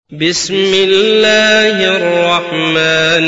بسم الله الرحمن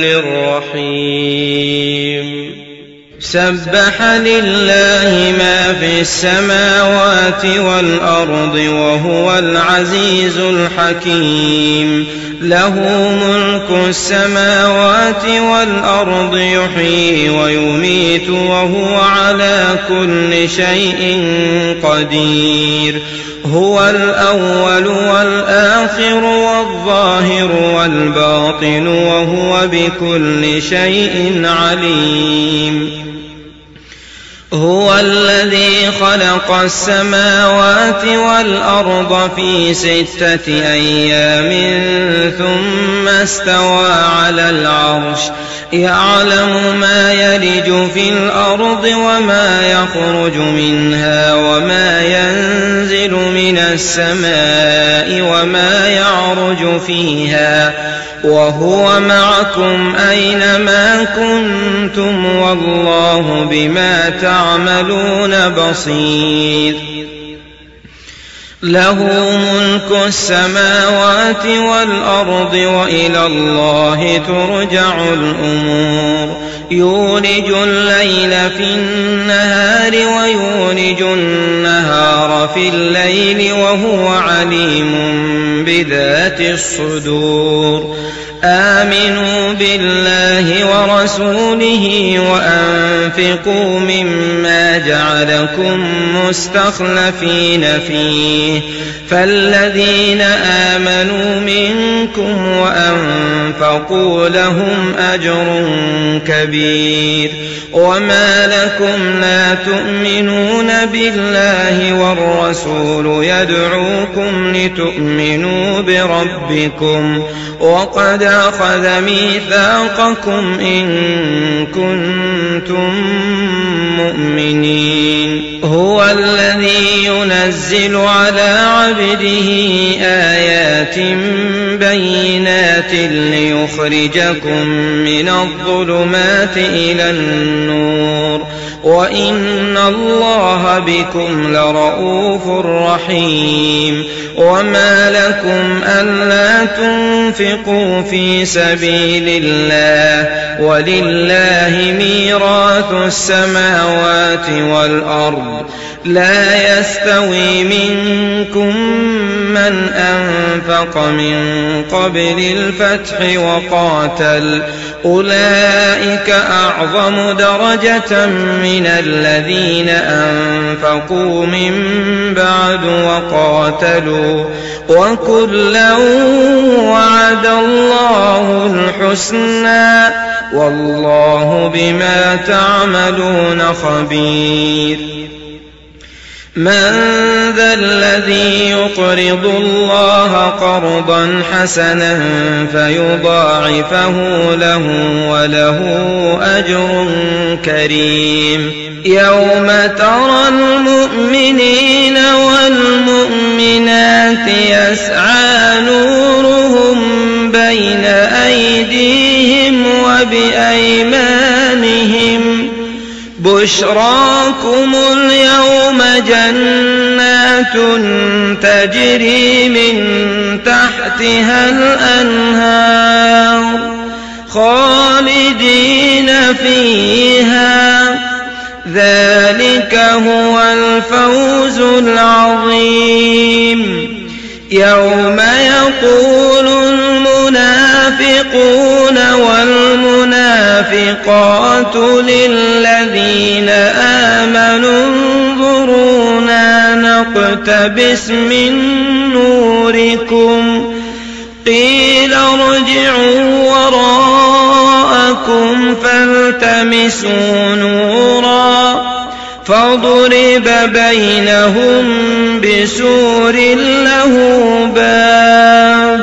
الرحيم سبح لله ما في السماوات والأرض وهو العزيز الحكيم له ملك السماوات والأرض يحيي ويميت وهو على كل شيء قدير هو الأول والآخر والظاهر والباطن وهو بكل شيء عليم هو الذي خلق السماوات والأرض في 6 أيام ثم استوى على العرش يعلم ما يلج في الأرض وما يخرج منها وما ينزل من السماء وما يعرج فيها وهو معكم أينما كنتم والله بما تعملون بصير له ملك السماوات والأرض وإلى الله ترجع الأمور يولج الليل في النهار ويولج النهار في الليل وهو عليم بذات الصدور آمنوا بالله ورسوله وأنفقوا مما جعلكم مستخلفين فيه فالذين آمنوا منكم وأنفقوا لهم أجر كبير وما لكم لا تؤمنون بالله والرسول يدعوكم لتؤمنوا بربكم وقد أخذ ميثاقكم إن كنتم مؤمنين هو الذي ينزل على عبده آيات بينات ليخرجكم من الظلمات إلى النور وإن الله بكم لرؤوف رحيم وما لكم ألا تنفقوا في سبيل الله ولله ميراث السماوات والأرض لا يستوي منكم من أنفق من قبل الفتح وقاتل أولئك أعظم درجة من الذين أنفقوا من بعد وقاتلوا وكلا وعد الله الحسنى والله بما تعملون خبير من ذا الذي يقرض الله قرضا حسنا فيضاعفه له وله أجر كريم يوم ترى المؤمنين والمؤمنات يسعى نورهم بين أيديهم وبأيمانهم بشراكم اليوم جنات تجري من تحتها الأنهار خالدين فيها ذلك هو الفوز العظيم يوم يقول المنافقون والمنافقات للذين آمنوا انظرونا نقتبس من نوركم قيل ارجعوا وراءكم فالتمسوا نورا فضرب بينهم بسور له باب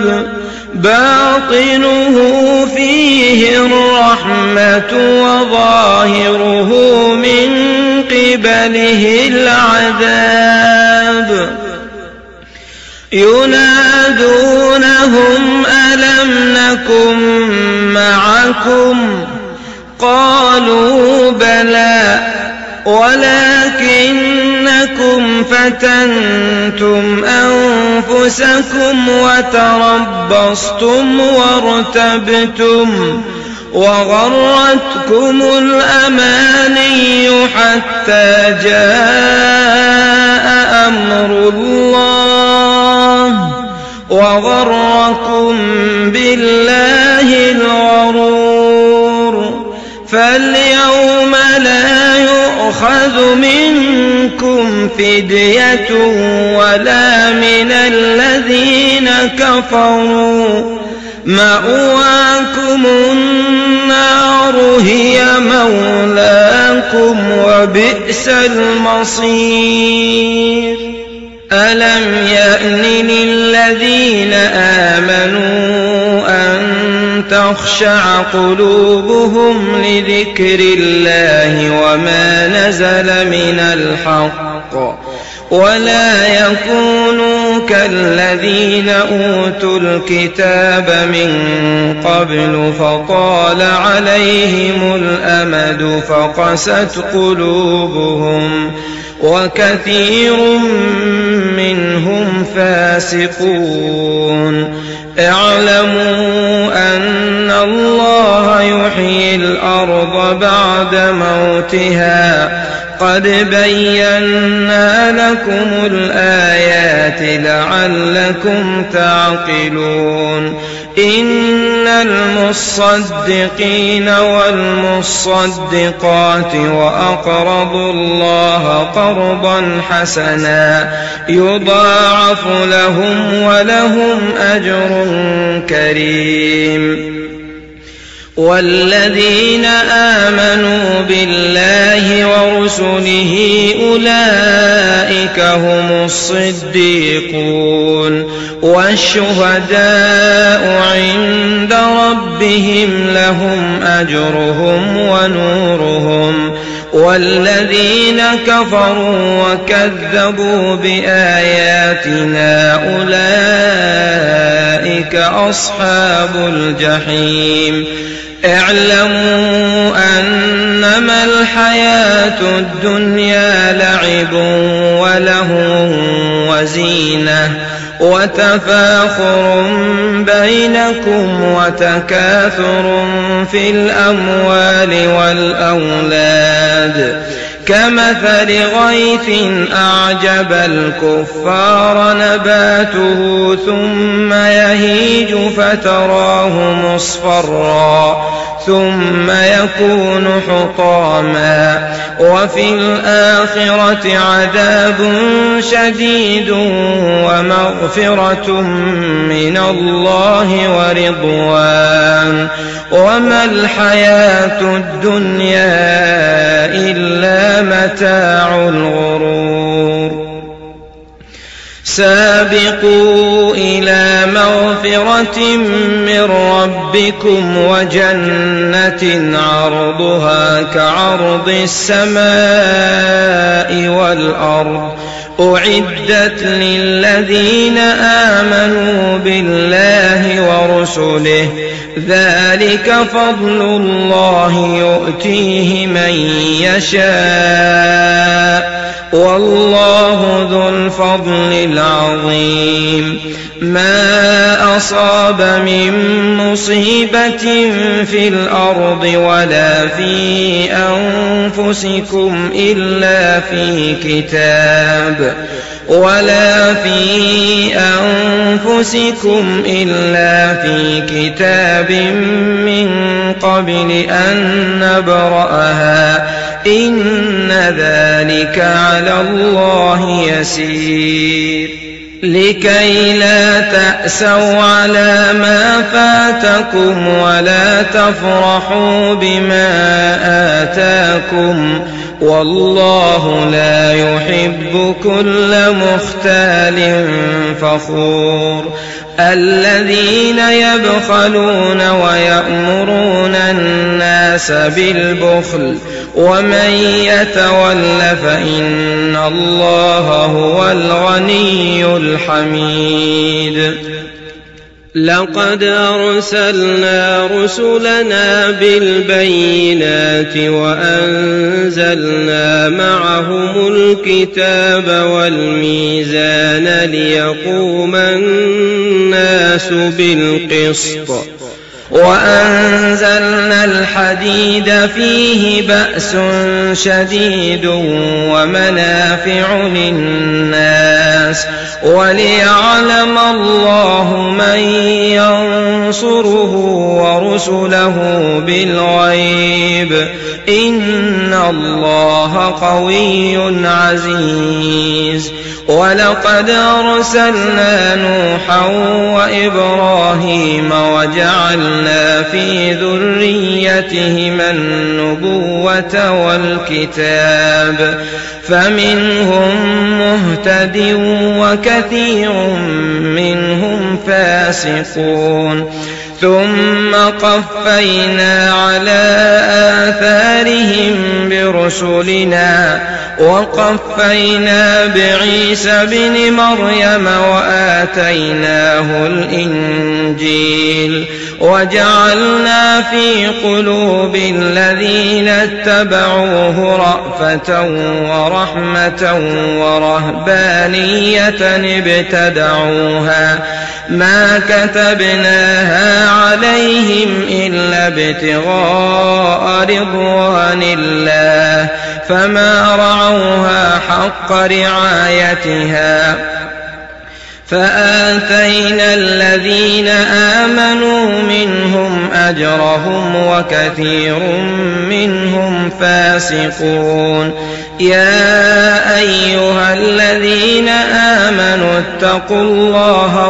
باطنه فيه الرحمة وظاهره من قبله العذاب ينادونهم ألم نكن معكم قالوا بلى ولكنكم أنكم فتنتم أنفسكم وتربصتم وارتبتم وغرتكم الأماني حتى جاء أمر الله وغركم بالله الغرور فاليوم لا يؤخذ منكم فدية ولا من الذين كفروا مأواكم النار هي مولاكم وبئس المصير ألم يأن للذين آمنوا أن تخشع قلوبهم لذكر الله وما نزل من الحق ولا يكونوا كالذين أوتوا الكتاب من قبل فطال عليهم الأمد فقست قلوبهم وكثير منهم فاسقون اعلموا أن الله يحيي الأرض بعد موتها قد بينا لكم الآيات لعلكم تعقلون إن المصدقين والمصدقات وأقرضوا الله قرضا حسنا يضاعف لهم ولهم أجر كريم والذين آمنوا بالله ورسله أولئك هم الصديقون والشهداء عند ربهم لهم أجرهم ونورهم والذين كفروا وكذبوا بآياتنا أولئك أصحاب الجحيم اعلموا أنما الحياة الدنيا لعب ولهو وزينة وتفاخر بينكم وتكاثر في الأموال والأولاد كمثل غيث أعجب الكفار نباته ثم يهيج فتراه مصفرا ثم يكون حطاما وفي الآخرة عذاب شديد ومغفرة من الله ورضوان وما الحياة الدنيا إلا متاع الغرور سابقوا إلى مغفرة من ربكم وجنة عرضها كعرض السماء والأرض أعدت للذين آمنوا بالله ورسله ذلك فضل الله يؤتيه من يشاء والله ذو الفضل العظيم ما أصاب من مصيبة في الأرض ولا في أنفسكم إلا في كتاب من قبل أن نبرأها إن ذلك على الله يسير لكي لا تأسوا على ما فاتكم ولا تفرحوا بما آتاكم والله لا يحب كل مختال فخور الذين يبخلون ويأمرون الناس بالبخل ومن يتول فإن الله هو الغني الحميد لقد أرسلنا رسلنا بالبينات وأنزلنا معهم الكتاب والميزان ليقوم الناس بالقسط وأنزلنا الحديد فيه بأس شديد ومنافع للناس وليعلم الله من ينصره ورسله بالغيب إن الله قوي عزيز. ولقد أرسلنا نوحا وإبراهيم وجعلنا في ذريتهما النبوة والكتاب فمنهم مهتد وكثير منهم فاسقون ثم قفينا على آثارهم برسلنا وقفينا بعيسى بن مريم وآتيناه الإنجيل وجعلنا في قلوب الذين اتبعوه رأفة ورحمة ورهبانية ابتدعوها ما كتبناها عليهم إلا ابتغاء رضوان الله فما رعوها حق رعايتها فآتينا الذين آمنوا منهم أجرهم وكثير منهم فاسقون. يا أيها الذين آمنوا اتقوا الله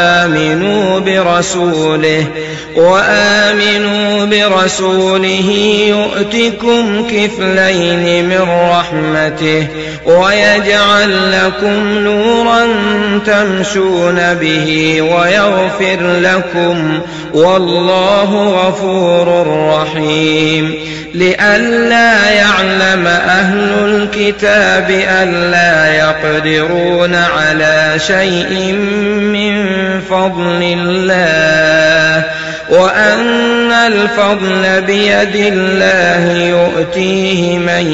وآمنوا برسوله يؤتكم كفلين من رحمته ويجعل لكم نورا تمشون به ويغفر لكم والله غفور رحيم. لئلا يعلم أهل الكتاب ألا يقدرون على شيء من فضل الله وأن الفضل بيد الله يؤتيه من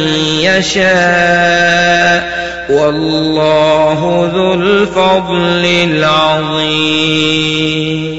يشاء والله ذو الفضل العظيم.